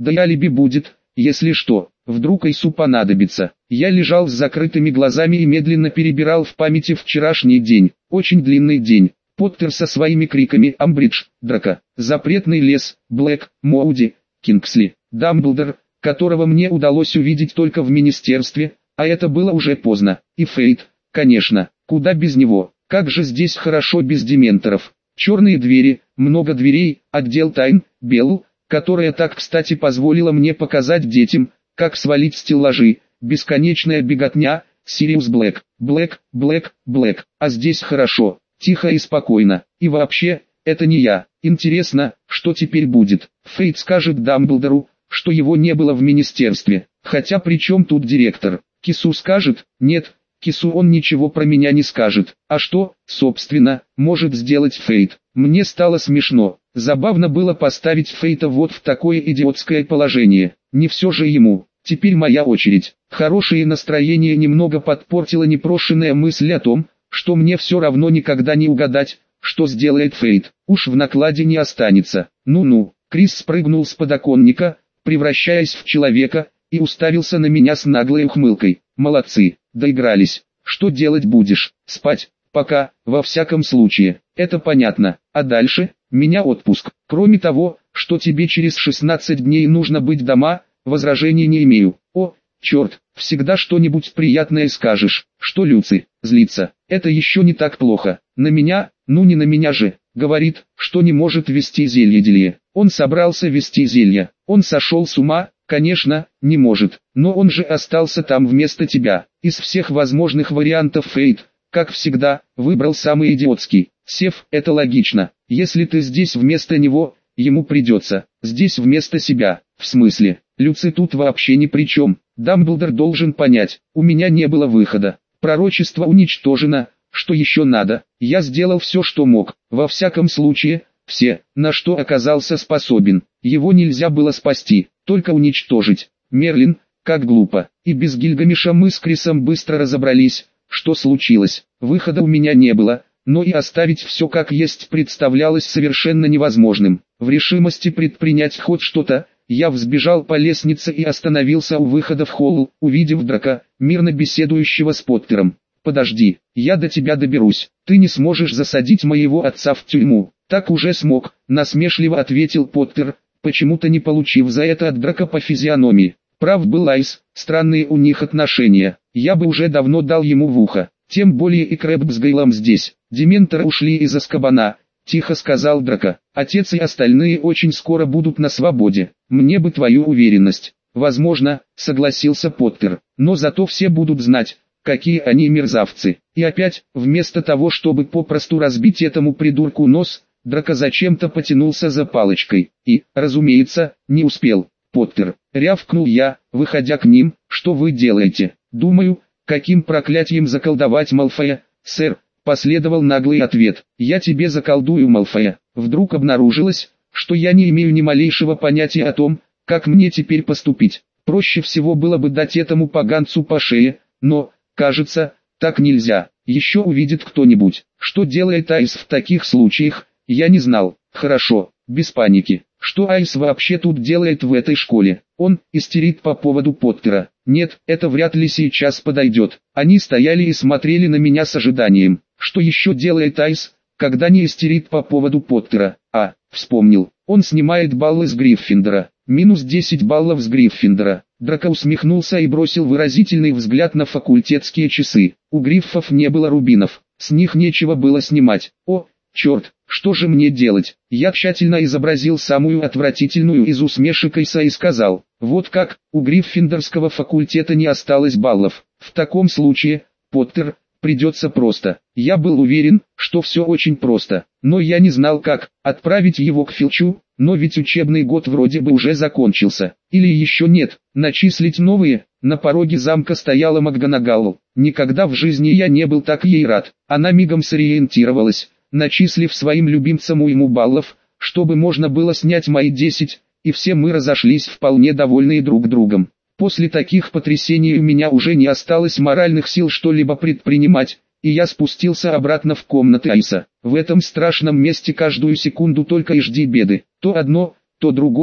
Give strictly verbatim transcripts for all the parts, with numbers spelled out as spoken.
Да и алиби будет, если что, вдруг Айсу понадобится. Я лежал с закрытыми глазами и медленно перебирал в памяти вчерашний день, очень длинный день. Поттер со своими криками «Амбридж», «Драко», «Запретный лес», «Блэк», «Моуди», «Кингсли», «Дамблдор», которого мне удалось увидеть только в министерстве, а это было уже поздно, и Фейт, конечно, куда без него, как же здесь хорошо без дементоров. Черные двери, много дверей, отдел тайн, Белл, которая так кстати позволила мне показать детям, как свалить стеллажи, бесконечная беготня, Сириус Блэк, Блэк, Блэк, Блэк, а здесь хорошо, тихо и спокойно, и вообще, это не я. Интересно, что теперь будет. Фейт скажет Дамблдору, что его не было в министерстве, хотя при чем тут директор? Кису скажет, нет, Кису он ничего про меня не скажет, а что, собственно, может сделать Фейт? Мне стало смешно, забавно было поставить Фейта вот в такое идиотское положение, не все же ему. Теперь моя очередь. Хорошее настроение немного подпортила непрошенная мысль о том, что мне все равно никогда не угадать, что сделает Фейт, уж в накладе не останется. Ну-ну, Крис спрыгнул с подоконника, превращаясь в человека, и уставился на меня с наглой ухмылкой. Молодцы, доигрались. Что делать будешь? Спать? Пока, во всяком случае, это понятно. А дальше? Меня отпуск. Кроме того, что тебе через шестнадцать дней нужно быть дома, возражений не имею. О, черт, всегда что-нибудь приятное скажешь. Что Люци, злится, это еще не так плохо. На меня, ну не на меня же, говорит, что не может вести зелье-делье. Он собрался вести зелье, он сошел с ума, конечно, не может, но он же остался там вместо тебя. Из всех возможных вариантов Фейт, как всегда, выбрал самый идиотский. Сев, это логично, если ты здесь вместо него, ему придется, здесь вместо себя. В смысле, Люци тут вообще ни при чем. Дамблдор должен понять, у меня не было выхода. Пророчество уничтожено, что еще надо? Я сделал все, что мог, во всяком случае, все, на что оказался способен. Его нельзя было спасти, только уничтожить. Мерлин, как глупо. И без Гильгамеша мы с Крисом быстро разобрались, что случилось. Выхода у меня не было, но и оставить все как есть представлялось совершенно невозможным. В решимости предпринять хоть что-то, я взбежал по лестнице и остановился у выхода в холл, увидев Драко, мирно беседующего с Поттером. «Подожди, я до тебя доберусь, ты не сможешь засадить моего отца в тюрьму». «Так уже смог», — насмешливо ответил Поттер, почему-то не получив за это от Драко по физиономии. Прав был Айс, странные у них отношения, я бы уже давно дал ему в ухо, тем более и Крэбб с Гейлом здесь. Дементоры ушли из Азкабана, тихо сказал Драко. Отец и остальные очень скоро будут на свободе, мне бы твою уверенность. Возможно, согласился Поттер, но зато все будут знать, какие они мерзавцы. И опять, вместо того чтобы попросту разбить этому придурку нос, Драко зачем-то потянулся за палочкой, и, разумеется, не успел. «Поттер», — рявкнул я, выходя к ним, — «что вы делаете?» «Думаю, каким проклятием заколдовать Малфоя, сэр», — последовал наглый ответ. «Я тебе заколдую Малфоя». Вдруг обнаружилось, что я не имею ни малейшего понятия о том, как мне теперь поступить. Проще всего было бы дать этому поганцу по шее, но, кажется, так нельзя. Еще увидит кто-нибудь. Что делает Айс в таких случаях, я не знал. Хорошо, без паники. Что Айс вообще тут делает в этой школе? Он истерит по поводу Поттера. Нет, это вряд ли сейчас подойдет. Они стояли и смотрели на меня с ожиданием. Что еще делает Айс, когда не истерит по поводу Поттера? А, вспомнил. Он снимает баллы с Гриффиндора. Минус десять баллов с Гриффиндора. Драко усмехнулся и бросил выразительный взгляд на факультетские часы. У Гриффов не было рубинов. С них нечего было снимать. О, черт, что же мне делать? Я тщательно изобразил самую отвратительную из усмешек Айса и сказал, вот как, у Гриффиндорского факультета не осталось баллов. В таком случае, Поттер, придется просто. Я был уверен, что все очень просто, но я не знал как, отправить его к Филчу, но ведь учебный год вроде бы уже закончился, или еще нет, начислить новые. На пороге замка стояла МакГонагал. Никогда в жизни я не был так ей рад, она мигом сориентировалась, начислив своим любимцам уйму баллов, чтобы можно было снять мои десять, и все мы разошлись вполне довольные друг другом. После таких потрясений у меня уже не осталось моральных сил что-либо предпринимать, и я спустился обратно в комнаты Айса. В этом страшном месте каждую секунду только и жди беды, то одно, то другое,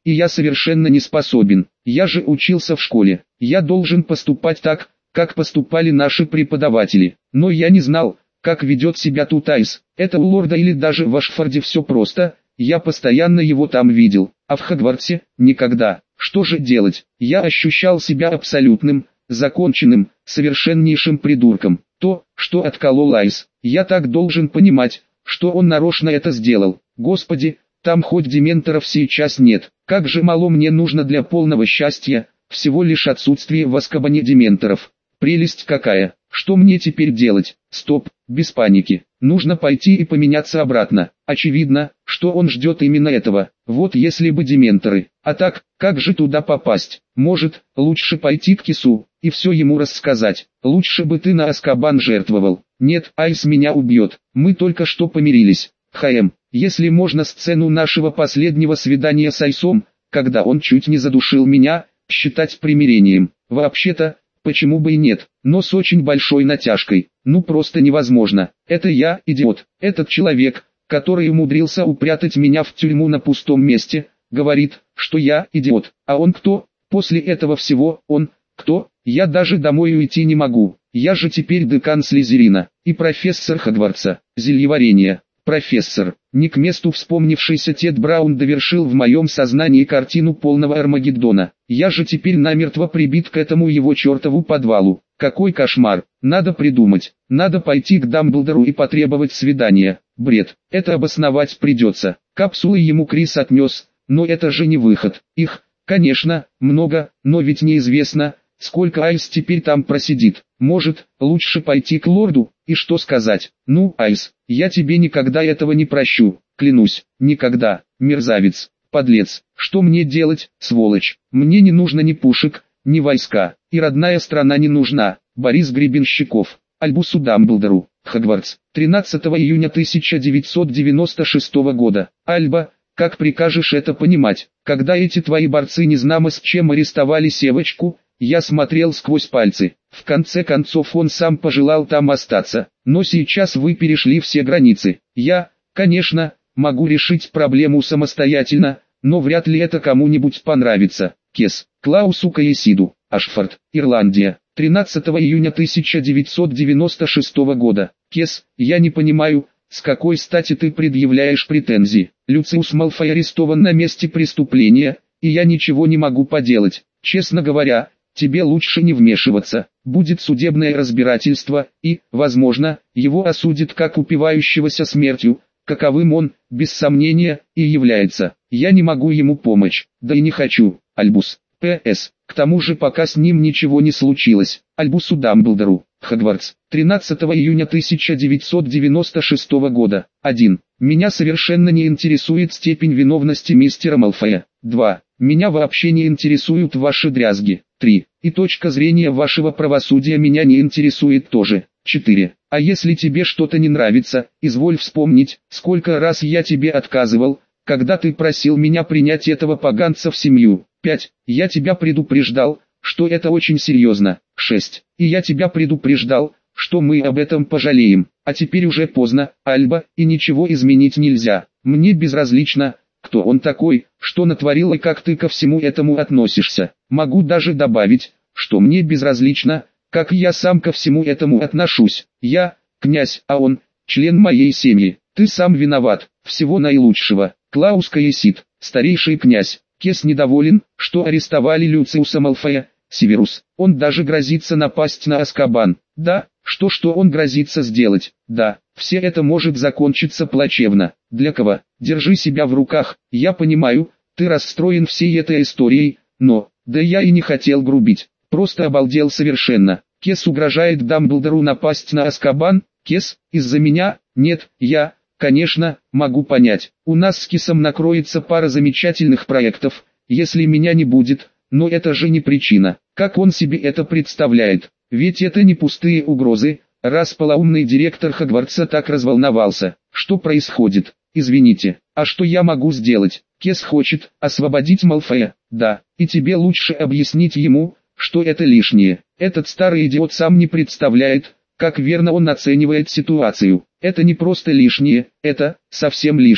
и я совершенно не способен. Я же учился в школе. Я должен поступать так, как поступали наши преподаватели. Но я не знал, как ведет себя тут Айс. Это у лорда или даже в Ашфорде все просто. Я постоянно его там видел, а в Хогвартсе – никогда. Что же делать? Я ощущал себя абсолютным, законченным, совершеннейшим придурком. То, что отколол Айс, я так должен понимать, что он нарочно это сделал. Господи, там хоть дементоров сейчас нет. Как же мало мне нужно для полного счастья, всего лишь отсутствие в Азкабане дементоров. Прелесть какая! Что мне теперь делать? Стоп, без паники. Нужно пойти и поменяться обратно. Очевидно, что он ждет именно этого. Вот если бы дементоры. А так, как же туда попасть? Может, лучше пойти к Кису и все ему рассказать. Лучше бы ты на Азкабан жертвовал. Нет, Айс меня убьет. Мы только что помирились. ХМ, если можно сцену нашего последнего свидания с Айсом, когда он чуть не задушил меня, считать примирением. Вообще-то, почему бы и нет, но с очень большой натяжкой. Ну просто невозможно. Это я, идиот. Этот человек, который умудрился упрятать меня в тюрьму на пустом месте, говорит, что я идиот. А он кто? После этого всего, он, кто? Я даже домой уйти не могу. Я же теперь декан Слизерина и профессор Хогвартса, зельеварения. Профессор, не к месту вспомнившийся Тед Браун довершил в моем сознании картину полного Армагеддона. Я же теперь намертво прибит к этому его чертову подвалу. Какой кошмар. Надо придумать. Надо пойти к Дамблдору и потребовать свидания. Бред. Это обосновать придется. Капсулы ему Крис отнес, но это же не выход. Их, конечно, много, но ведь неизвестно, сколько Айс теперь там просидит. Может, лучше пойти к лорду, и что сказать? Ну, Айс, я тебе никогда этого не прощу, клянусь, никогда, мерзавец, подлец. Что мне делать, сволочь? Мне не нужно ни пушек, ни войска, и родная страна не нужна. Борис Гребенщиков, Альбусу Дамблдору, Хогвартс, тринадцатого июня тысяча девятьсот девяносто шестого года. Альба, как прикажешь это понимать, когда эти твои борцы незнамо с чем арестовали Севочку? Я смотрел сквозь пальцы. В конце концов он сам пожелал там остаться. Но сейчас вы перешли все границы. Я, конечно, могу решить проблему самостоятельно, но вряд ли это кому-нибудь понравится. Кес, Клаусу Каесиду, Ашфорд, Ирландия, тринадцатого июня тысяча девятьсот девяносто шестого года. Кес, я не понимаю, с какой стати ты предъявляешь претензии. Люциус Малфой арестован на месте преступления, и я ничего не могу поделать. Честно говоря, тебе лучше не вмешиваться, будет судебное разбирательство, и, возможно, его осудят как упивающегося смертью, каковым он, без сомнения, и является. Я не могу ему помочь, да и не хочу. Альбус, П С К тому же пока с ним ничего не случилось. Альбусу Дамблдору, Хогвартс, тринадцатого июня тысяча девятьсот девяносто шестого года. один. Меня совершенно не интересует степень виновности мистера Малфоя. два. Меня вообще не интересуют ваши дрязги. три. И точка зрения вашего правосудия меня не интересует тоже. четыре. А если тебе что-то не нравится, изволь вспомнить, сколько раз я тебе отказывал, когда ты просил меня принять этого поганца в семью. пять. Я тебя предупреждал, что это очень серьезно. шесть. И я тебя предупреждал, что мы об этом пожалеем. А теперь уже поздно, Альба, и ничего изменить нельзя. Мне безразлично, кто он такой, что натворил и как ты ко всему этому относишься. Могу даже добавить, что мне безразлично, как я сам ко всему этому отношусь. Я, князь, а он, член моей семьи. Ты сам виноват. Всего наилучшего. Клаус Каесид, старейший князь. Кес недоволен, что арестовали Люциуса Малфоя. Северус, он даже грозится напасть на Азкабан. Да, что-что он грозится сделать. Да, все это может закончиться плачевно. Для кого? Держи себя в руках. Я понимаю, ты расстроен всей этой историей, но, да я и не хотел грубить. Просто обалдел совершенно. Кес угрожает Дамблдору напасть на Азкабан? Кес, из-за меня? Нет, я, конечно, могу понять. У нас с Кесом накроется пара замечательных проектов, если меня не будет, но это же не причина. Как он себе это представляет? Ведь это не пустые угрозы, раз полоумный директор Хогвартса так разволновался. Что происходит? Извините, а что я могу сделать? Кес хочет освободить Малфоя. Да, и тебе лучше объяснить ему, что это лишнее. Этот старый идиот сам не представляет, как верно он оценивает ситуацию. Это не просто лишнее, это совсем лишнее.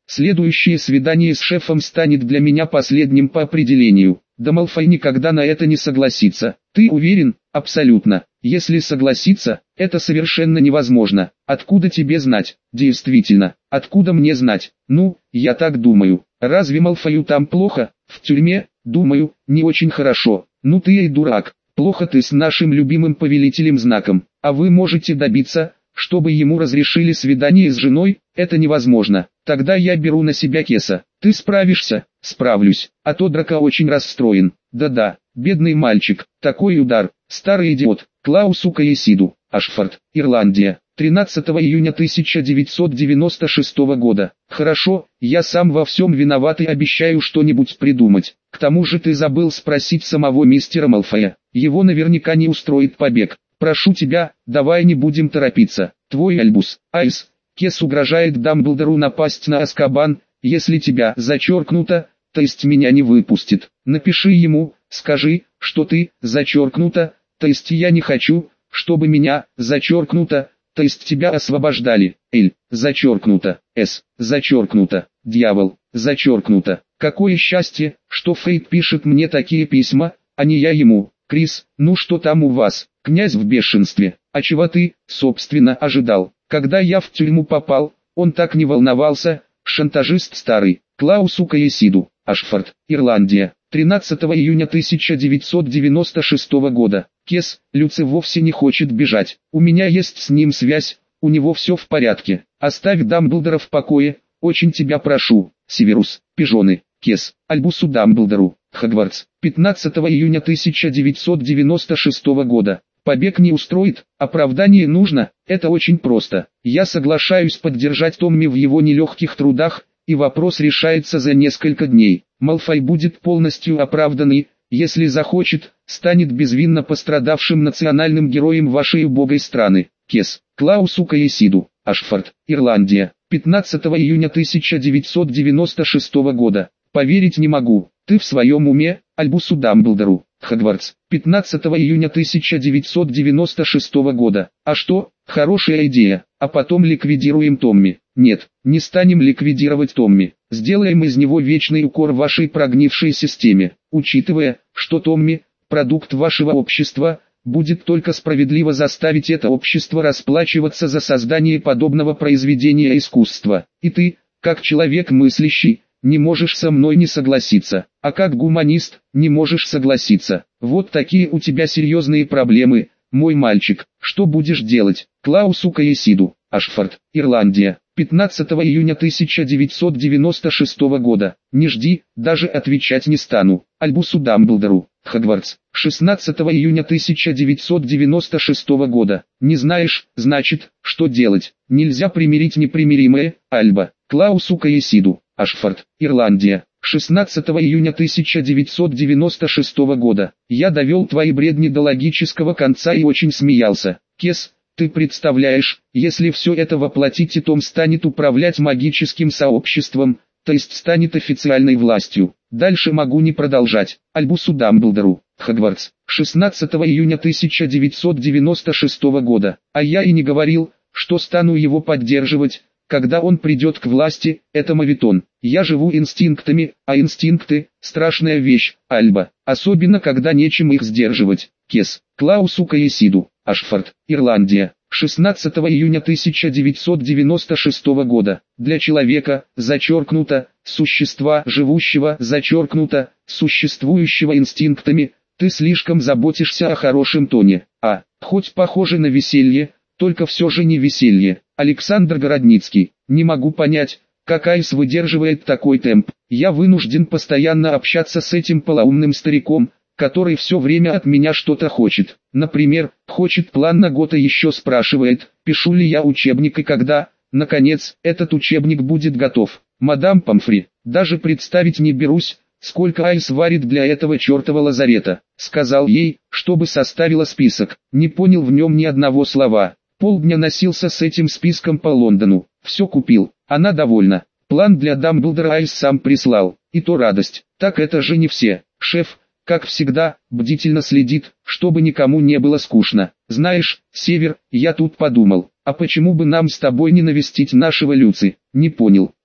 Следующее свидание с шефом станет для меня последним по определению. Да Малфой никогда на это не согласится. Ты уверен? Абсолютно. Если согласится, это совершенно невозможно. Откуда тебе знать? Действительно, откуда мне знать? Ну, я так думаю. Разве Малфою там плохо? В тюрьме? Думаю, не очень хорошо. Ну ты и дурак. Плохо ты с нашим любимым повелителем Знаком. А вы можете добиться, чтобы ему разрешили свидание с женой? Это невозможно. Тогда я беру на себя Кеса. Ты справишься? Справлюсь. А то Драко очень расстроен. Да-да, бедный мальчик. Такой удар. Старый идиот. Клаусу Каесиду. Ашфорд, Ирландия. тринадцатого июня тысяча девятьсот девяносто шестого года. Хорошо, я сам во всем виноват и обещаю что-нибудь придумать. К тому же ты забыл спросить самого мистера Малфоя. Его наверняка не устроит побег. Прошу тебя, давай не будем торопиться. Твой Альбус, Айс. Кес угрожает Дамблдору напасть на Азкабан, если тебя зачеркнуто, то есть меня не выпустит. Напиши ему, скажи, что ты, зачеркнуто, то есть я не хочу, чтобы меня, зачеркнуто, то есть тебя освобождали. Эль, зачеркнуто, С, зачеркнуто, дьявол, зачеркнуто. Какое счастье, что Фейт пишет мне такие письма, а не я ему. Крис, ну что там у вас? Князь в бешенстве. А чего ты, собственно, ожидал? Когда я в тюрьму попал, он так не волновался. Шантажист старый. Клаусу Каесиду. Ашфорд, Ирландия. тринадцатого июня тысяча девятьсот девяносто шестого года. Кес, Люци вовсе не хочет бежать. У меня есть с ним связь, у него все в порядке. Оставь Дамблдора в покое, очень тебя прошу. Северус, Пижоны, Кес, Альбусу Дамблдору. Хогвартс, пятнадцатого июня тысяча девятьсот девяносто шестого года. Побег не устроит, оправдание нужно, это очень просто. Я соглашаюсь поддержать Томми в его нелегких трудах, и вопрос решается за несколько дней. Малфой будет полностью оправданный, если захочет, станет безвинно пострадавшим национальным героем вашей убогой страны. Кес, Клаусу Каесиду, Ашфорд, Ирландия, пятнадцатого июня тысяча девятьсот девяносто шестого года. Поверить не могу, ты в своем уме, Альбусу Дамблдору. Хогвартс, пятнадцатого июня тысяча девятьсот девяносто шестого года. А что? Хорошая идея, а потом ликвидируем Томми. Нет, не станем ликвидировать Томми. Сделаем из него вечный укор вашей прогнившей системе. Учитывая, что Томми – продукт вашего общества, будет только справедливо заставить это общество расплачиваться за создание подобного произведения искусства. И ты, как человек мыслящий, не можешь со мной не согласиться, а как гуманист, не можешь согласиться. Вот такие у тебя серьезные проблемы, мой мальчик. Что будешь делать? Клаусу Каесиду, Ашфорд, Ирландия, пятнадцатого июня тысяча девятьсот девяносто шестого года. Не жди, даже отвечать не стану. Альбусу Дамблдору, Хогвартс, шестнадцатого июня тысяча девятьсот девяносто шестого года. Не знаешь, значит, что делать? Нельзя примирить непримиримое, Альба. Клаусу Каесиду, Ашфорд, Ирландия, шестнадцатого июня тысяча девятьсот девяносто шестого года. Я довел твои бредни до логического конца и очень смеялся. Кес, ты представляешь, если все это воплотить, и Том станет управлять магическим сообществом, то есть станет официальной властью. Дальше могу не продолжать. Альбусу Дамблдору, Хогвартс, шестнадцатого июня тысяча девятьсот девяносто шестого года. А я и не говорил, что стану его поддерживать. Когда он придет к власти, это моветон. Я живу инстинктами, а инстинкты – страшная вещь, Альба. Особенно когда нечем их сдерживать. Кес, Клаусу Каесиду, Ашфорд, Ирландия, шестнадцатого июня тысяча девятьсот девяносто шестого года. Для человека, зачеркнуто, существа, живущего, зачеркнуто, существующего инстинктами, ты слишком заботишься о хорошем тоне. А, хоть похоже на веселье, только все же не веселье. Александр Городницкий. Не могу понять, как Айс выдерживает такой темп. Я вынужден постоянно общаться с этим полоумным стариком, который все время от меня что-то хочет. Например, хочет план на год и еще спрашивает, пишу ли я учебник и когда, наконец, этот учебник будет готов. Мадам Помфри, даже представить не берусь, сколько Айс варит для этого чертова лазарета. Сказал ей, чтобы составила список. Не понял в нем ни одного слова. Полдня носился с этим списком по Лондону. Все купил. Она довольна. План для Дамблдора Айс сам прислал. И то радость. Так это же не все. Шеф, как всегда, бдительно следит, чтобы никому не было скучно. Знаешь, Север, я тут подумал, а почему бы нам с тобой не навестить нашего Люци? Не понял.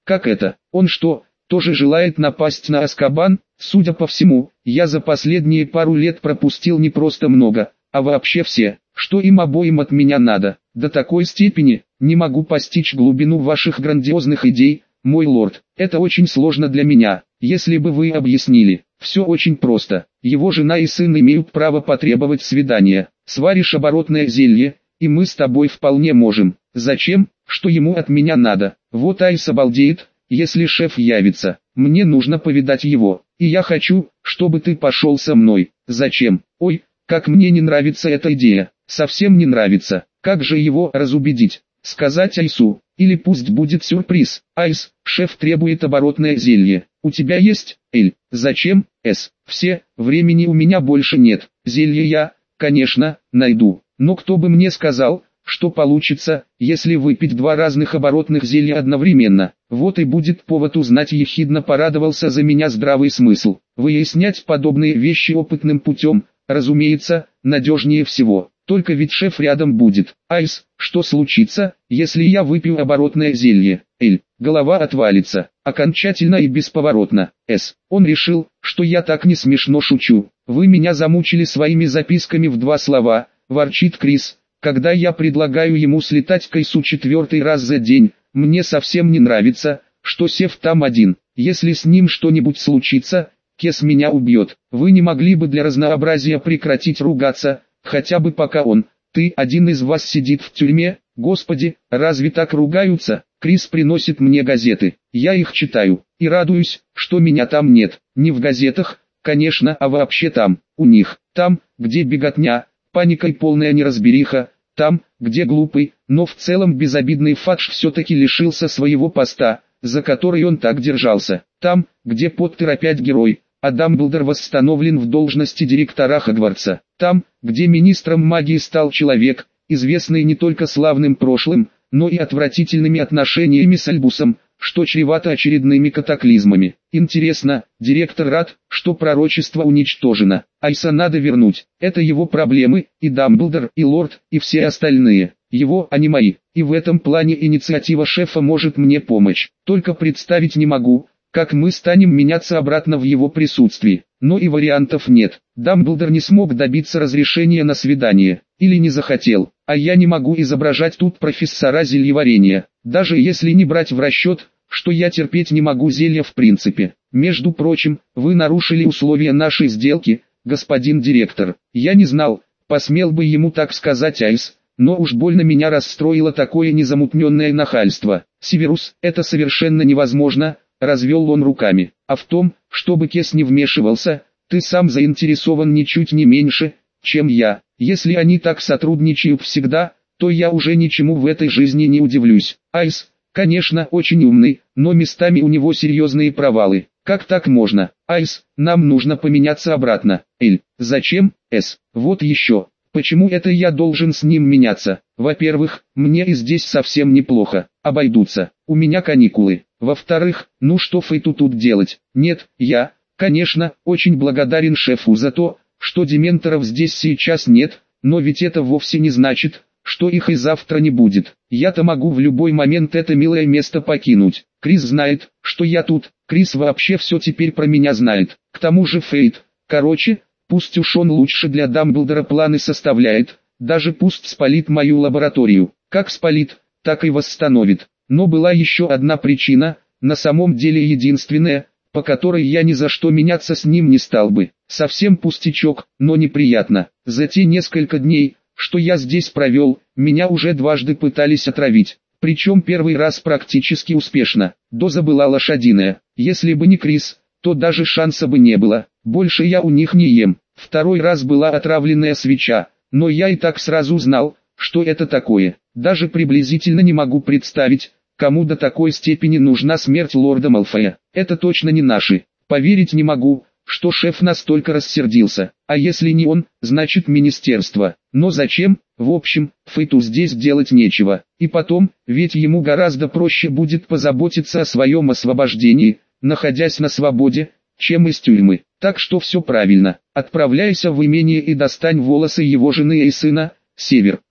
Как это? Он что, тоже желает напасть на Азкабан? Судя по всему, я за последние пару лет пропустил не просто много, а вообще все, что им обоим от меня надо. До такой степени, не могу постичь глубину ваших грандиозных идей, мой лорд. Это очень сложно для меня, если бы вы объяснили. Все очень просто. Его жена и сын имеют право потребовать свидания. Сваришь оборотное зелье, и мы с тобой вполне можем. Зачем? Что ему от меня надо? Вот Айс обалдеет, если шеф явится. Мне нужно повидать его. И я хочу, чтобы ты пошел со мной. Зачем? Ой, как мне не нравится эта идея. Совсем не нравится. Как же его разубедить? Сказать Айсу, или пусть будет сюрприз. Айс, шеф требует оборотное зелье. У тебя есть? Эль, зачем? С. Все, времени у меня больше нет. Зелье я, конечно, найду. Но кто бы мне сказал, что получится, если выпить два разных оборотных зелья одновременно. Вот и будет повод узнать, ехидно порадовался за меня здравый смысл. Выяснять подобные вещи опытным путем, разумеется, надежнее всего. Только ведь шеф рядом будет. Айс, что случится, если я выпью оборотное зелье? Эль, голова отвалится, окончательно и бесповоротно. С. Он решил, что я так не смешно шучу. Вы меня замучили своими записками в два слова, ворчит Крис. Когда я предлагаю ему слетать к Айсу четвертый раз за день, мне совсем не нравится, что Сев там один. Если с ним что-нибудь случится, Кес меня убьет. Вы не могли бы для разнообразия прекратить ругаться, хотя бы пока он, ты, один из вас сидит в тюрьме? Господи, разве так ругаются? Крис приносит мне газеты, я их читаю, и радуюсь, что меня там нет. Не в газетах, конечно, а вообще там, у них, там, где беготня, паника и полная неразбериха, там, где глупый, но в целом безобидный Фадж все-таки лишился своего поста, за который он так держался. Там, где Поттер опять герой, а Дамблдор восстановлен в должности директора Хогвартса. Там, где министром магии стал человек, известный не только славным прошлым, но и отвратительными отношениями с Альбусом, что чревато очередными катаклизмами. Интересно, директор рад, что пророчество уничтожено. Айса надо вернуть. Это его проблемы, и Дамблдор, и Лорд, и все остальные. Его, а не мои. И в этом плане инициатива шефа может мне помочь. Только представить не могу, как мы станем меняться обратно в его присутствии. Но и вариантов нет. Дамблдор не смог добиться разрешения на свидание. Или не захотел. А я не могу изображать тут профессора зельеварения. Даже если не брать в расчет, что я терпеть не могу зелья в принципе. Между прочим, вы нарушили условия нашей сделки, господин директор. Я не знал, посмел бы ему так сказать Айс, но уж больно меня расстроило такое незамутненное нахальство. Северус, это совершенно невозможно, развел он руками. А в том, чтобы Кес не вмешивался, ты сам заинтересован ничуть не меньше, чем я. Если они так сотрудничают всегда, то я уже ничему в этой жизни не удивлюсь. Айс, конечно, очень умный, но местами у него серьезные провалы. Как так можно? Айс, нам нужно поменяться обратно. Эль, зачем? С. Вот еще. Почему это я должен с ним меняться? Во-первых, мне и здесь совсем неплохо. Обойдутся. У меня каникулы. Во-вторых, ну что Фейту тут делать? Нет, я, конечно, очень благодарен шефу за то, что дементоров здесь сейчас нет, но ведь это вовсе не значит, что их и завтра не будет. Я-то могу в любой момент это милое место покинуть. Крис знает, что я тут, Крис вообще все теперь про меня знает. К тому же Фейт, короче, пусть уж он лучше для Дамблдора планы составляет, даже пусть спалит мою лабораторию. Как спалит, так и восстановит. Но была еще одна причина, на самом деле единственная, по которой я ни за что меняться с ним не стал бы. Совсем пустячок, но неприятно. За те несколько дней, что я здесь провел, меня уже дважды пытались отравить. Причем первый раз практически успешно. Доза была лошадиная. Если бы не Крис, то даже шанса бы не было. Больше я у них не ем. Второй раз была отравленная свеча, но я и так сразу знал, что это такое. Даже приблизительно не могу представить, кому до такой степени нужна смерть лорда Малфоя. Это точно не наши. Поверить не могу, что шеф настолько рассердился. А если не он, значит министерство. Но зачем? В общем, Фейту здесь делать нечего. И потом, ведь ему гораздо проще будет позаботиться о своем освобождении, находясь на свободе, чем из тюрьмы. Так что все правильно. Отправляйся в имение и достань волосы его жены и сына, Север.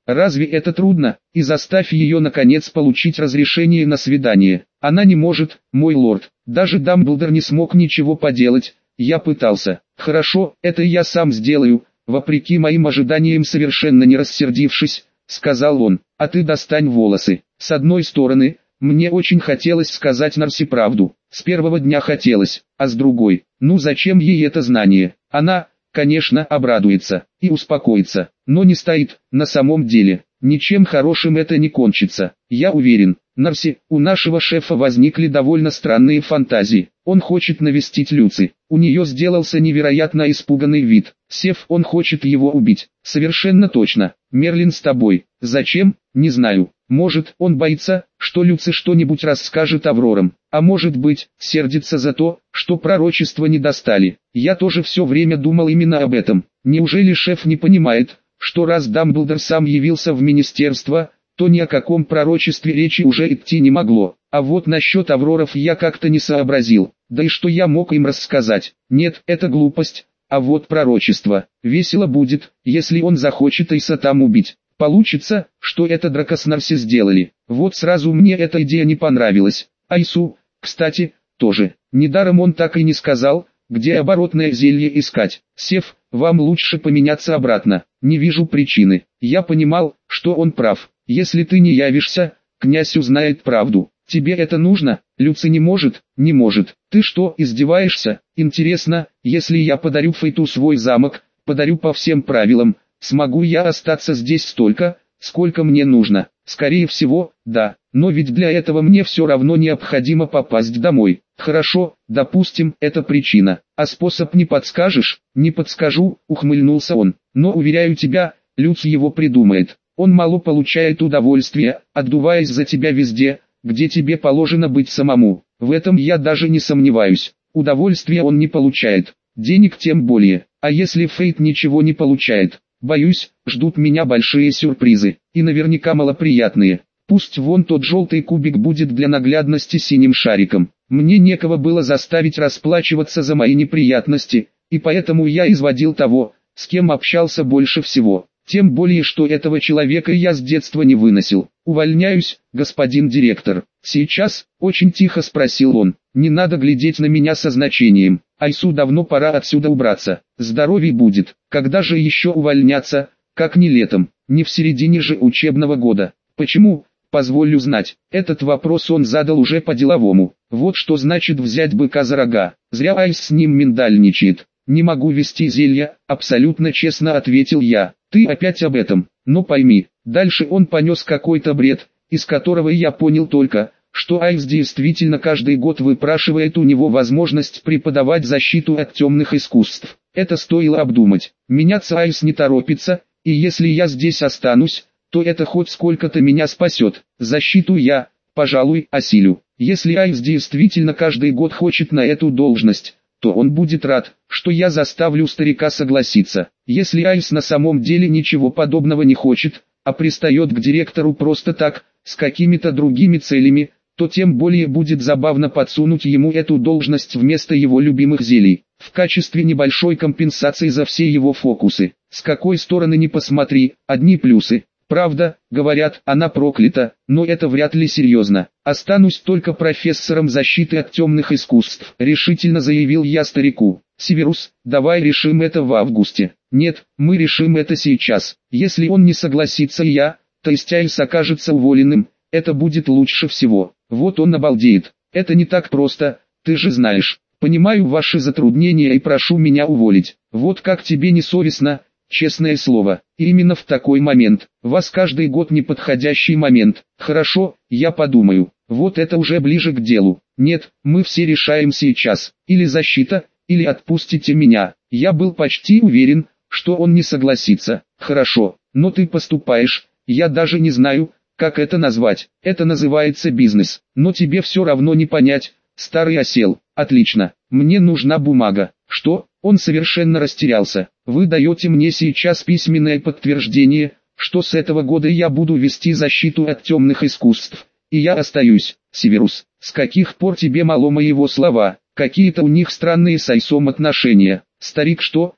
Разве это трудно? И заставь ее наконец получить разрешение на свидание. Она не может, мой лорд. Даже Дамблдор не смог ничего поделать. Я пытался. Хорошо, это я сам сделаю, вопреки моим ожиданиям совершенно не рассердившись, сказал он. А ты достань волосы. С одной стороны, мне очень хотелось сказать Нарси правду. С первого дня хотелось, а с другой, ну зачем ей это знание? Она, конечно, обрадуется и успокоится, но не стоит, на самом деле, ничем хорошим это не кончится. Я уверен, Нарси, у нашего шефа возникли довольно странные фантазии. Он хочет навестить Люци. У нее сделался невероятно испуганный вид. Сев, он хочет его убить. Совершенно точно. Мерлин с тобой. Зачем? Не знаю. Может, он боится, что Люци что-нибудь расскажет Аврорам. А может быть, сердится за то, что пророчества не достали. Я тоже все время думал именно об этом. Неужели шеф не понимает, что раз Дамблдор сам явился в министерство, то ни о каком пророчестве речи уже идти не могло. А вот насчет Авроров я как-то не сообразил. Да и что я мог им рассказать? Нет, это глупость. А вот пророчество. Весело будет, если он захочет Айса там убить. Получится, что это Драко с Нарси сделали. Вот сразу мне эта идея не понравилась. Айсу, кстати, тоже. Недаром он так и не сказал, где оборотное зелье искать. Сев, вам лучше поменяться обратно. Не вижу причины. Я понимал, что он прав. Если ты не явишься, князь узнает правду. Тебе это нужно? Люци не может, не может. Ты что, издеваешься? Интересно, если я подарю Фейту свой замок, подарю по всем правилам, смогу я остаться здесь столько, сколько мне нужно? Скорее всего, да. Но ведь для этого мне все равно необходимо попасть домой. Хорошо, допустим, это причина. А способ не подскажешь? Не подскажу, ухмыльнулся он. Но уверяю тебя, Люци его придумает. Он мало получает удовольствия, отдуваясь за тебя везде, где тебе положено быть самому. В этом я даже не сомневаюсь. Удовольствия он не получает, денег тем более. А если Фейт ничего не получает, боюсь, ждут меня большие сюрпризы, и наверняка малоприятные. Пусть вон тот желтый кубик будет для наглядности синим шариком. Мне некого было заставить расплачиваться за мои неприятности, и поэтому я изводил того, с кем общался больше всего. Тем более, что этого человека я с детства не выносил. «Увольняюсь, господин директор». «Сейчас?» – очень тихо спросил он. «Не надо глядеть на меня со значением. Айсу давно пора отсюда убраться. Здоровей будет. Когда же еще увольняться? Как не летом, не в середине же учебного года. Почему? Позволю знать». Этот вопрос он задал уже по-деловому. Вот что значит взять быка за рога. Зря Айс с ним миндальничает. «Не могу вести зелья», – абсолютно честно ответил я. «Ты опять об этом, но пойми». Дальше он понес какой-то бред, из которого я понял только, что Айс действительно каждый год выпрашивает у него возможность преподавать защиту от темных искусств. Это стоило обдумать. Меняться Айс не торопится, и если я здесь останусь, то это хоть сколько-то меня спасет. Защиту я, пожалуй, осилю. Если Айс действительно каждый год хочет на эту должность, то он будет рад, что я заставлю старика согласиться. Если Айс на самом деле ничего подобного не хочет, а пристает к директору просто так, с какими-то другими целями, то тем более будет забавно подсунуть ему эту должность вместо его любимых зелий, в качестве небольшой компенсации за все его фокусы. С какой стороны ни посмотри, одни плюсы. Правда, говорят, она проклята, но это вряд ли серьезно. «Останусь только профессором защиты от темных искусств», — решительно заявил я старику. «Северус, давай решим это в августе». «Нет, мы решим это сейчас. Если он не согласится и я, то есть Айс окажется уволенным, это будет лучше всего». Вот он обалдеет. «Это не так просто, ты же знаешь. Понимаю ваши затруднения и прошу меня уволить. Вот как тебе не совестно?» Честное слово, именно в такой момент, вас каждый год неподходящий момент. Хорошо, я подумаю, вот это уже ближе к делу. Нет, мы все решаем сейчас, или защита, или отпустите меня. Я был почти уверен, что он не согласится. Хорошо, но ты поступаешь, я даже не знаю, как это назвать. Это называется бизнес, но тебе все равно не понять, старый осел. Отлично, мне нужна бумага. Что? Он совершенно растерялся. Вы даете мне сейчас письменное подтверждение, что с этого года я буду вести защиту от темных искусств. И я остаюсь. Северус, с каких пор тебе мало моего слова? Какие-то у них странные с Айсом отношения. Старик что,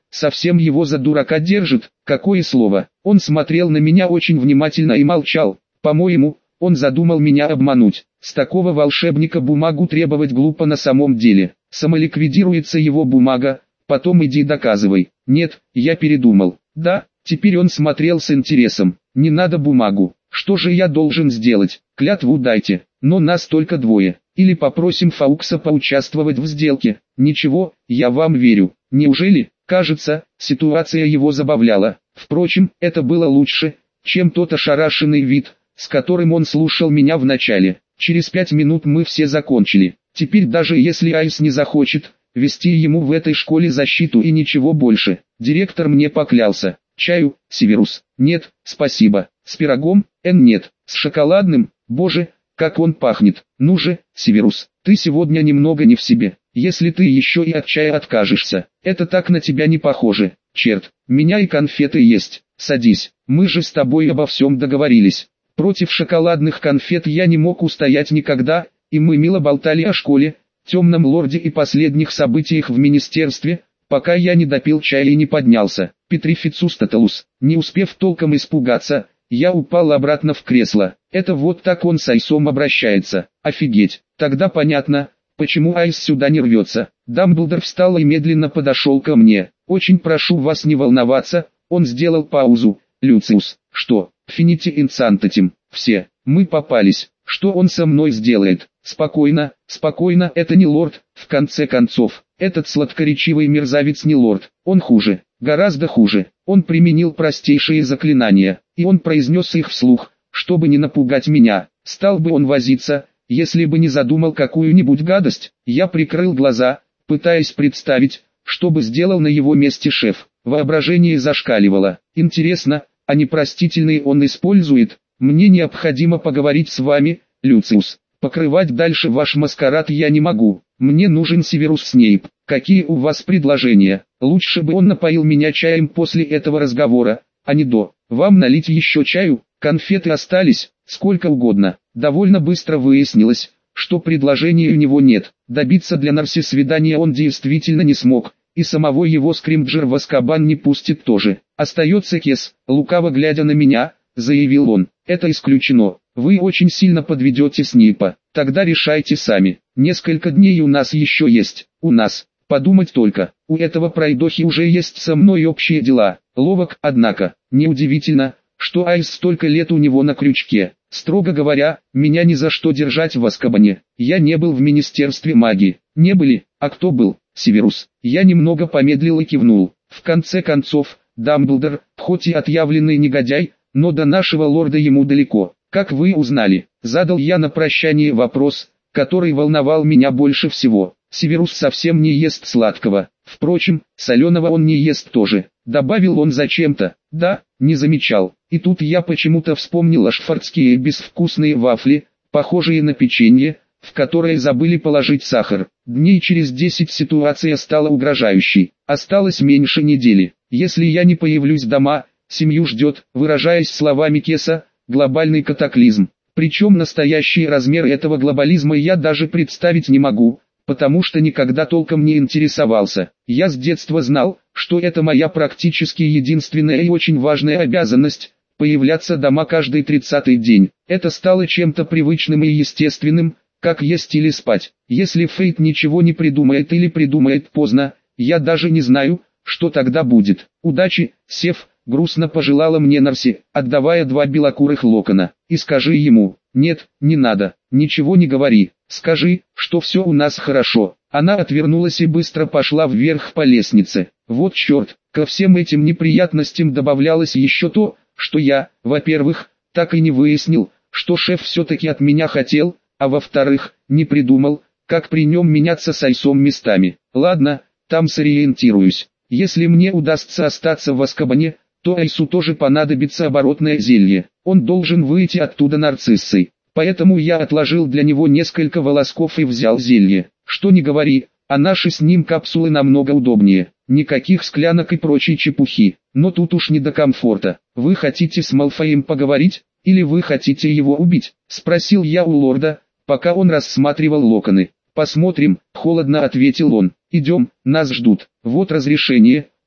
совсем его за дурака держит, какое слово. Он смотрел на меня очень внимательно и молчал. По-моему, он задумал меня обмануть. С такого волшебника бумагу требовать глупо на самом деле. Самоликвидируется его бумага, потом иди доказывай. Нет, я передумал. Да, теперь он смотрел с интересом. Не надо бумагу. Что же я должен сделать? Клятву дайте. Но нас только двое. Или попросим Фаукса поучаствовать в сделке. Ничего, я вам верю. Неужели? Кажется, ситуация его забавляла. Впрочем, это было лучше, чем тот ошарашенный вид, с которым он слушал меня в начале. Через пять минут мы все закончили. Теперь даже если Айс не захочет, вести ему в этой школе защиту и ничего больше. Директор мне поклялся. Чаю, Северус? Нет, спасибо. С пирогом? Эн, нет. С шоколадным? Боже, как он пахнет. Ну же, Северус, ты сегодня немного не в себе. Если ты еще и от чая откажешься, это так на тебя не похоже. Черт, меня и конфеты есть. Садись, мы же с тобой обо всем договорились. Против шоколадных конфет я не мог устоять никогда, и мы мило болтали о школе, темном лорде и последних событиях в министерстве, пока я не допил чая и не поднялся. Петрифицустателус, не успев толком испугаться, я упал обратно в кресло. Это вот так он с Айсом обращается. Офигеть, тогда понятно, почему Айс сюда не рвется. Дамблдор встал и медленно подошел ко мне. Очень прошу вас не волноваться, он сделал паузу. Люциус, что, фините инсантатим, все, мы попались. Что он со мной сделает? Спокойно, спокойно, это не лорд, в конце концов. Этот сладкоречивый мерзавец не лорд, он хуже, гораздо хуже. Он применил простейшие заклинания, и он произнес их вслух, чтобы не напугать меня. Стал бы он возиться, если бы не задумал какую-нибудь гадость. Я прикрыл глаза, пытаясь представить, что бы сделал на его месте шеф. Воображение зашкаливало. Интересно, а непростительные он использует? Мне необходимо поговорить с вами, Люциус. Покрывать дальше ваш маскарад я не могу. Мне нужен Северус Снейп. Какие у вас предложения? Лучше бы он напоил меня чаем после этого разговора, а не до. Вам налить еще чаю? Конфеты остались, сколько угодно. Довольно быстро выяснилось, что предложений у него нет. Добиться для Нарси свидания он действительно не смог, и самого его Скримджер в Азкабан не пустит тоже. Остается Кес, лукаво глядя на меня, заявил он. Это исключено. Вы очень сильно подведете Снейпа. Тогда решайте сами. Несколько дней у нас еще есть. У нас. Подумать только. У этого пройдохи уже есть со мной общие дела. Ловок, однако. Неудивительно, что Айс столько лет у него на крючке. Строго говоря, меня ни за что держать в Азкабане. Я не был в Министерстве магии. Не были. А кто был? Северус. Я немного помедлил и кивнул. В конце концов, Дамблдор, хоть и отъявленный негодяй, но до нашего лорда ему далеко. Как вы узнали? Задал я на прощание вопрос, который волновал меня больше всего. Северус совсем не ест сладкого. Впрочем, соленого он не ест тоже. Добавил он зачем-то. Да, не замечал. И тут я почему-то вспомнил ашфордские безвкусные вафли, похожие на печенье, в которое забыли положить сахар. Дней через десять ситуация стала угрожающей. Осталось меньше недели. Если я не появлюсь дома, семью ждет, выражаясь словами Кеса, глобальный катаклизм. Причем настоящий размер этого глобализма я даже представить не могу, потому что никогда толком не интересовался. Я с детства знал, что это моя практически единственная и очень важная обязанность – появляться дома каждый тридцатый день. Это стало чем-то привычным и естественным, как есть или спать. Если Фейт ничего не придумает или придумает поздно, я даже не знаю, что тогда будет. Удачи, Сев, грустно пожелала мне Нарси, отдавая два белокурых локона. И скажи ему, нет, не надо, ничего не говори, скажи, что все у нас хорошо. Она отвернулась и быстро пошла вверх по лестнице. Вот черт, ко всем этим неприятностям добавлялось еще то, что я, во-первых, так и не выяснил, что шеф все-таки от меня хотел, а во-вторых, не придумал, как при нем меняться с Айсом местами. Ладно, там сориентируюсь. Если мне удастся остаться в Азкабане, то Айсу тоже понадобится оборотное зелье. Он должен выйти оттуда нарциссой. Поэтому я отложил для него несколько волосков и взял зелье. Что ни говори, а наши с ним капсулы намного удобнее. Никаких склянок и прочей чепухи. Но тут уж не до комфорта. Вы хотите с Малфоем поговорить, или вы хотите его убить? Спросил я у лорда, пока он рассматривал локоны. Посмотрим, холодно ответил он. Идем, нас ждут. Вот разрешение,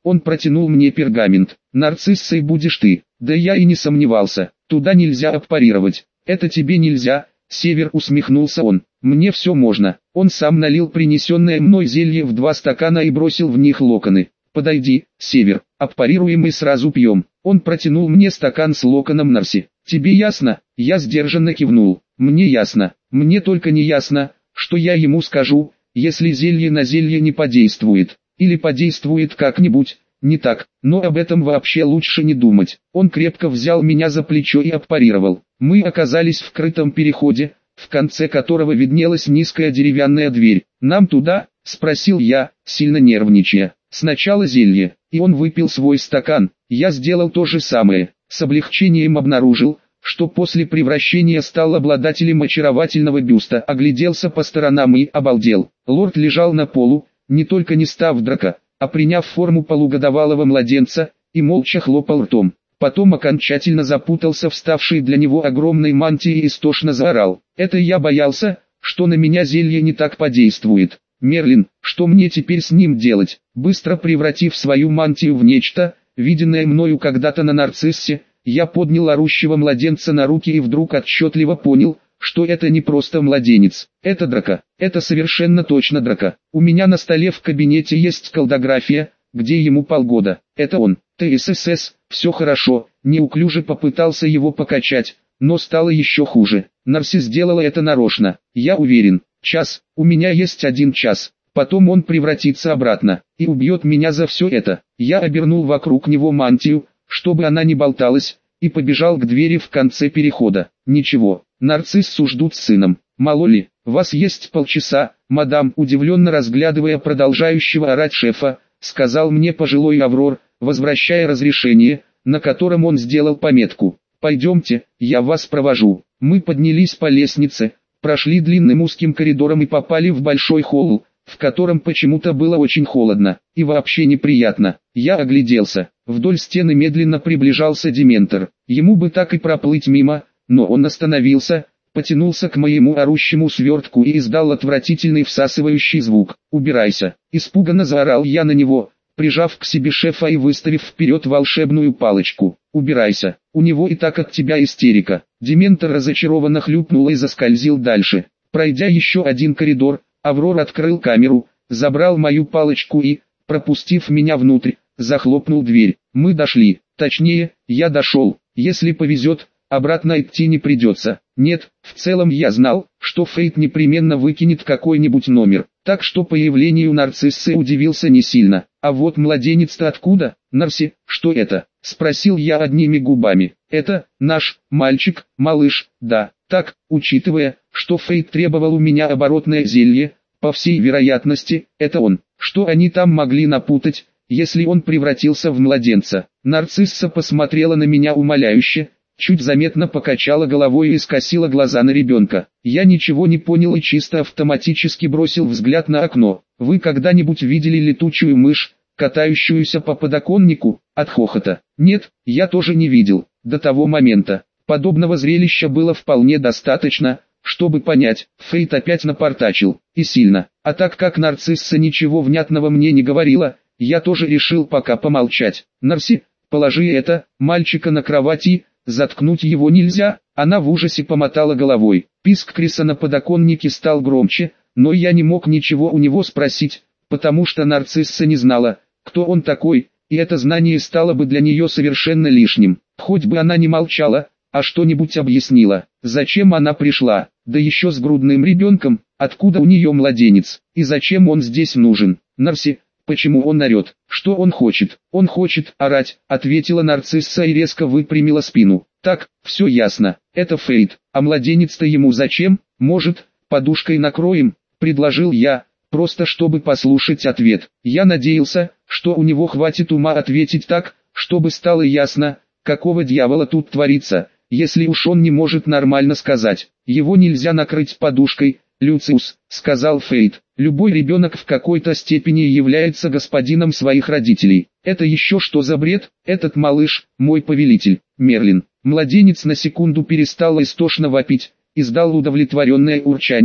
Он протянул мне пергамент. Нарциссой будешь ты. Да я и не сомневался. Туда нельзя аппарировать. Это тебе нельзя. Север, усмехнулся он. Мне все можно. Он сам налил принесенное мной зелье в два стакана и бросил в них локоны. Подойди, Север, аппарируем и сразу пьем. Он протянул мне стакан с локоном Нарси. Тебе ясно? Я сдержанно кивнул. Мне ясно. Мне только не ясно, что я ему скажу, если зелье на зелье не подействует. Или подействует как-нибудь, не так, но об этом вообще лучше не думать. Он крепко взял меня за плечо и аппарировал. Мы оказались в крытом переходе, в конце которого виднелась низкая деревянная дверь. «Нам туда?» – спросил я, сильно нервничая. Сначала зелье, и он выпил свой стакан. Я сделал то же самое. С облегчением обнаружил, что после превращения стал обладателем очаровательного бюста. Огляделся по сторонам и обалдел. Лорд лежал на полу, не только не став драка, а приняв форму полугодовалого младенца, и молча хлопал ртом. Потом окончательно запутался в ставшей для него огромной мантии и истошно заорал. Это я боялся, что на меня зелье не так подействует. Мерлин, что мне теперь с ним делать? Быстро превратив свою мантию в нечто, виденное мною когда-то на нарциссе, я поднял орущего младенца на руки и вдруг отчетливо понял, что это не просто младенец, это драка, это совершенно точно драка. У меня на столе в кабинете есть колдография, где ему полгода. Это он. ТССС, все хорошо. Неуклюже попытался его покачать, но стало еще хуже. Нарси сделала это нарочно, я уверен. Час, у меня есть один час. Потом он превратится обратно и убьет меня за все это. Я обернул вокруг него мантию, чтобы она не болталась, и побежал к двери в конце перехода. Ничего, нарциссу ждут с сыном. Мало ли, вас есть полчаса, мадам, удивленно разглядывая продолжающего орать шефа, сказал мне пожилой Аврор, возвращая разрешение, на котором он сделал пометку. Пойдемте, я вас провожу. Мы поднялись по лестнице, прошли длинным узким коридором и попали в большой холл, в котором почему-то было очень холодно и вообще неприятно. Я огляделся. Вдоль стены медленно приближался Дементор. Ему бы так и проплыть мимо, но он остановился, потянулся к моему орущему свертку и издал отвратительный всасывающий звук. «Убирайся!» Испуганно заорал я на него, прижав к себе шефа и выставив вперед волшебную палочку. «Убирайся! У него и так от тебя истерика!» Дементор разочарованно хлюпнул и заскользил дальше. Пройдя еще один коридор, Аврор открыл камеру, забрал мою палочку и, пропустив меня внутрь, захлопнул дверь. Мы дошли, точнее, я дошел. Если повезет, обратно идти не придется. Нет, в целом я знал, что Фейт непременно выкинет какой-нибудь номер, так что появлению нарциссы удивился не сильно. А вот младенец-то откуда? Нарси, что это? Спросил я одними губами. Это, наш, мальчик, малыш, да. Так, учитывая, что Фейт требовал у меня оборотное зелье, по всей вероятности, это он. Что они там могли напутать, если он превратился в младенца? Нарцисса посмотрела на меня умоляюще, чуть заметно покачала головой и скосила глаза на ребенка. Я ничего не понял и чисто автоматически бросил взгляд на окно. Вы когда-нибудь видели летучую мышь, катающуюся по подоконнику? От хохота. Нет, я тоже не видел, до того момента. Подобного зрелища было вполне достаточно, чтобы понять, Фейт опять напортачил, и сильно. А так как нарцисса ничего внятного мне не говорила, я тоже решил пока помолчать. Нарси, положи это, мальчика на кровати, заткнуть его нельзя. Она в ужасе помотала головой. Писк Криса на подоконнике стал громче, но я не мог ничего у него спросить, потому что нарцисса не знала, кто он такой, и это знание стало бы для нее совершенно лишним. Хоть бы она не молчала, а что-нибудь объяснила, зачем она пришла, да еще с грудным ребенком, откуда у нее младенец, и зачем он здесь нужен. Нарси, почему он орет, что он хочет? Он хочет орать, ответила нарцисса и резко выпрямила спину. Так, все ясно, это Фейт, а младенец-то ему зачем? Может, подушкой накроем, предложил я, просто чтобы послушать ответ. Я надеялся, что у него хватит ума ответить так, чтобы стало ясно, какого дьявола тут творится. Если уж он не может нормально сказать, его нельзя накрыть подушкой, Люциус, сказал Фейт. Любой ребенок в какой-то степени является господином своих родителей. Это еще что за бред? Этот малыш, мой повелитель, Мерлин. Младенец на секунду перестал истошно вопить, издал удовлетворенное урчание,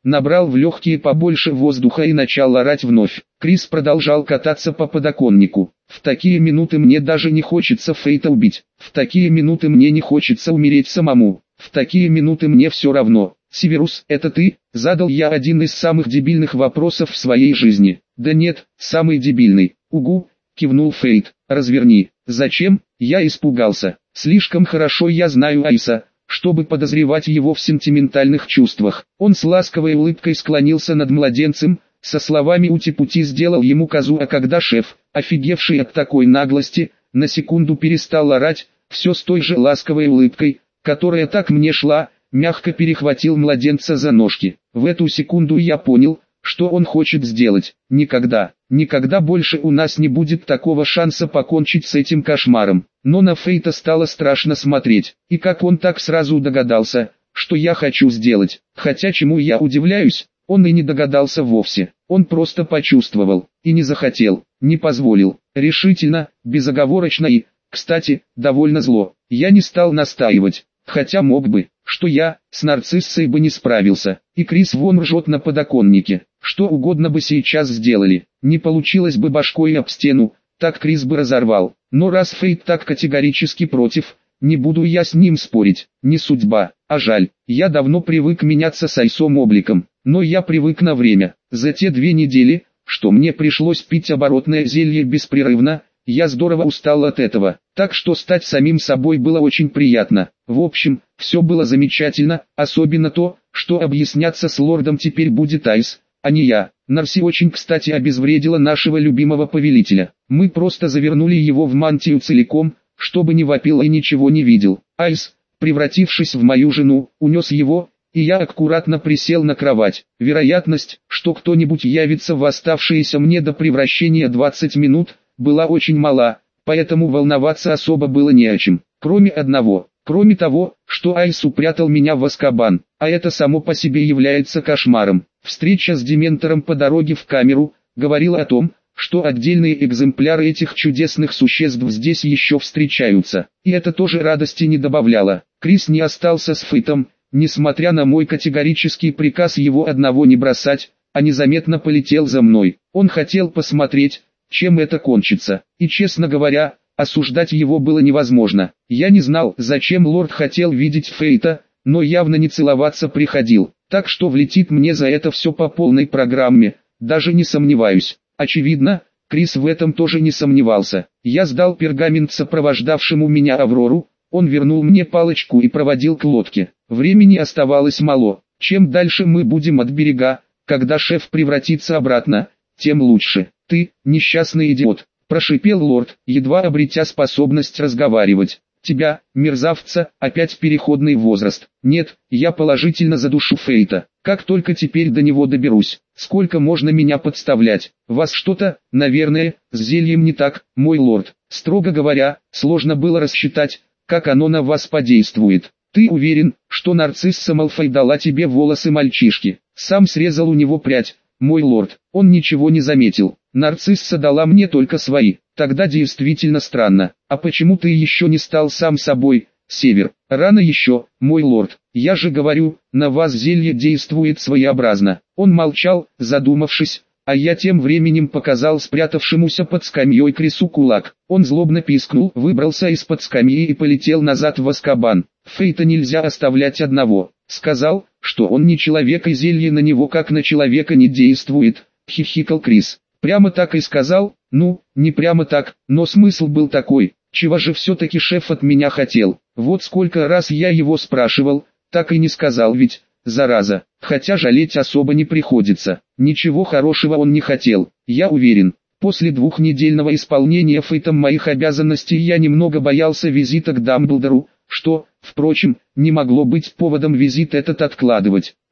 набрал в легкие побольше воздуха и начал орать вновь. Крис продолжал кататься по подоконнику. В такие минуты мне даже не хочется Фейта убить. В такие минуты мне не хочется умереть самому. В такие минуты мне все равно. «Северус, это ты?» – задал я один из самых дебильных вопросов в своей жизни. «Да нет, самый дебильный». «Угу», – кивнул Фейт. «Разверни». «Зачем?» – я испугался. Слишком хорошо я знаю Айса, чтобы подозревать его в сентиментальных чувствах. Он с ласковой улыбкой склонился над младенцем, со словами «ути-пути» сделал ему козу, а когда шеф, офигевший от такой наглости, на секунду перестал орать, все с той же ласковой улыбкой, которая так мне шла, мягко перехватил младенца за ножки. В эту секунду я понял, что он хочет сделать. Никогда, никогда больше у нас не будет такого шанса покончить с этим кошмаром. Но на Фейта стало страшно смотреть. И как он так сразу догадался, что я хочу сделать. Хотя чему я удивляюсь, он и не догадался вовсе. Он просто почувствовал. И не захотел, не позволил. Решительно, безоговорочно и, кстати, довольно зло. Я не стал настаивать. Хотя мог бы, что я, с нарциссой бы не справился. И Крис вон ржет на подоконнике. Что угодно бы сейчас сделали. Не получилось бы башкой об стену, так Крис бы разорвал. Но раз Фейт так категорически против, не буду я с ним спорить. Не судьба, а жаль. Я давно привык меняться с Айсом обликом. Но я привык на время. За те две недели, что мне пришлось пить оборотное зелье беспрерывно, я здорово устал от этого, так что стать самим собой было очень приятно. В общем, все было замечательно, особенно то, что объясняться с лордом теперь будет Айс, а не я. Нарси очень кстати обезвредила нашего любимого повелителя. Мы просто завернули его в мантию целиком, чтобы не вопил и ничего не видел. Айс, превратившись в мою жену, унес его, и я аккуратно присел на кровать. Вероятность, что кто-нибудь явится в оставшиеся мне до превращения двадцать минут, была очень мала, поэтому волноваться особо было не о чем, кроме одного, кроме того, что Айс упрятал меня в Азкабан, а это само по себе является кошмаром. Встреча с Дементором по дороге в камеру говорила о том, что отдельные экземпляры этих чудесных существ здесь еще встречаются, и это тоже радости не добавляло. Крис не остался с Фейтом, несмотря на мой категорический приказ его одного не бросать, а незаметно полетел за мной. Он хотел посмотреть, чем это кончится, и, честно говоря, осуждать его было невозможно. Я не знал, зачем лорд хотел видеть Фейта, но явно не целоваться приходил, так что влетит мне за это все по полной программе, даже не сомневаюсь. Очевидно, Крис в этом тоже не сомневался. Я сдал пергамент сопровождавшему меня Аврору, он вернул мне палочку и проводил к лодке. Времени оставалось мало. Чем дальше мы будем от берега, когда шеф превратится обратно, тем лучше. «Ты, несчастный идиот», – прошипел лорд, едва обретя способность разговаривать. «Тебя, мерзавца, опять переходный возраст. Нет, я положительно задушу Фейта. Как только теперь до него доберусь. Сколько можно меня подставлять? Вас что-то, наверное, с зельем не так, мой лорд. Строго говоря, сложно было рассчитать, как оно на вас подействует. Ты уверен, что нарцисса Малфой дала тебе волосы мальчишки? Сам срезал у него прядь, мой лорд. Он ничего не заметил. Нарцисса дала мне только свои. Тогда действительно странно. А почему ты еще не стал сам собой, Север? Рано еще, мой лорд. Я же говорю, на вас зелье действует своеобразно. Он молчал, задумавшись, а я тем временем показал спрятавшемуся под скамьей Крису кулак. Он злобно пискнул, выбрался из-под скамьи и полетел назад в Азкабан. Фейта нельзя оставлять одного. Сказал, что он не человек и зелье на него как на человека не действует, хихикал Крис. Прямо так и сказал? Ну, не прямо так, но смысл был такой. Чего же все-таки шеф от меня хотел? Вот сколько раз я его спрашивал, так и не сказал ведь, зараза. Хотя жалеть особо не приходится. Ничего хорошего он не хотел, я уверен. После двухнедельного исполнения Фейтом моих обязанностей я немного боялся визита к Дамблдору, что, впрочем, не могло быть поводом визит этот откладывать.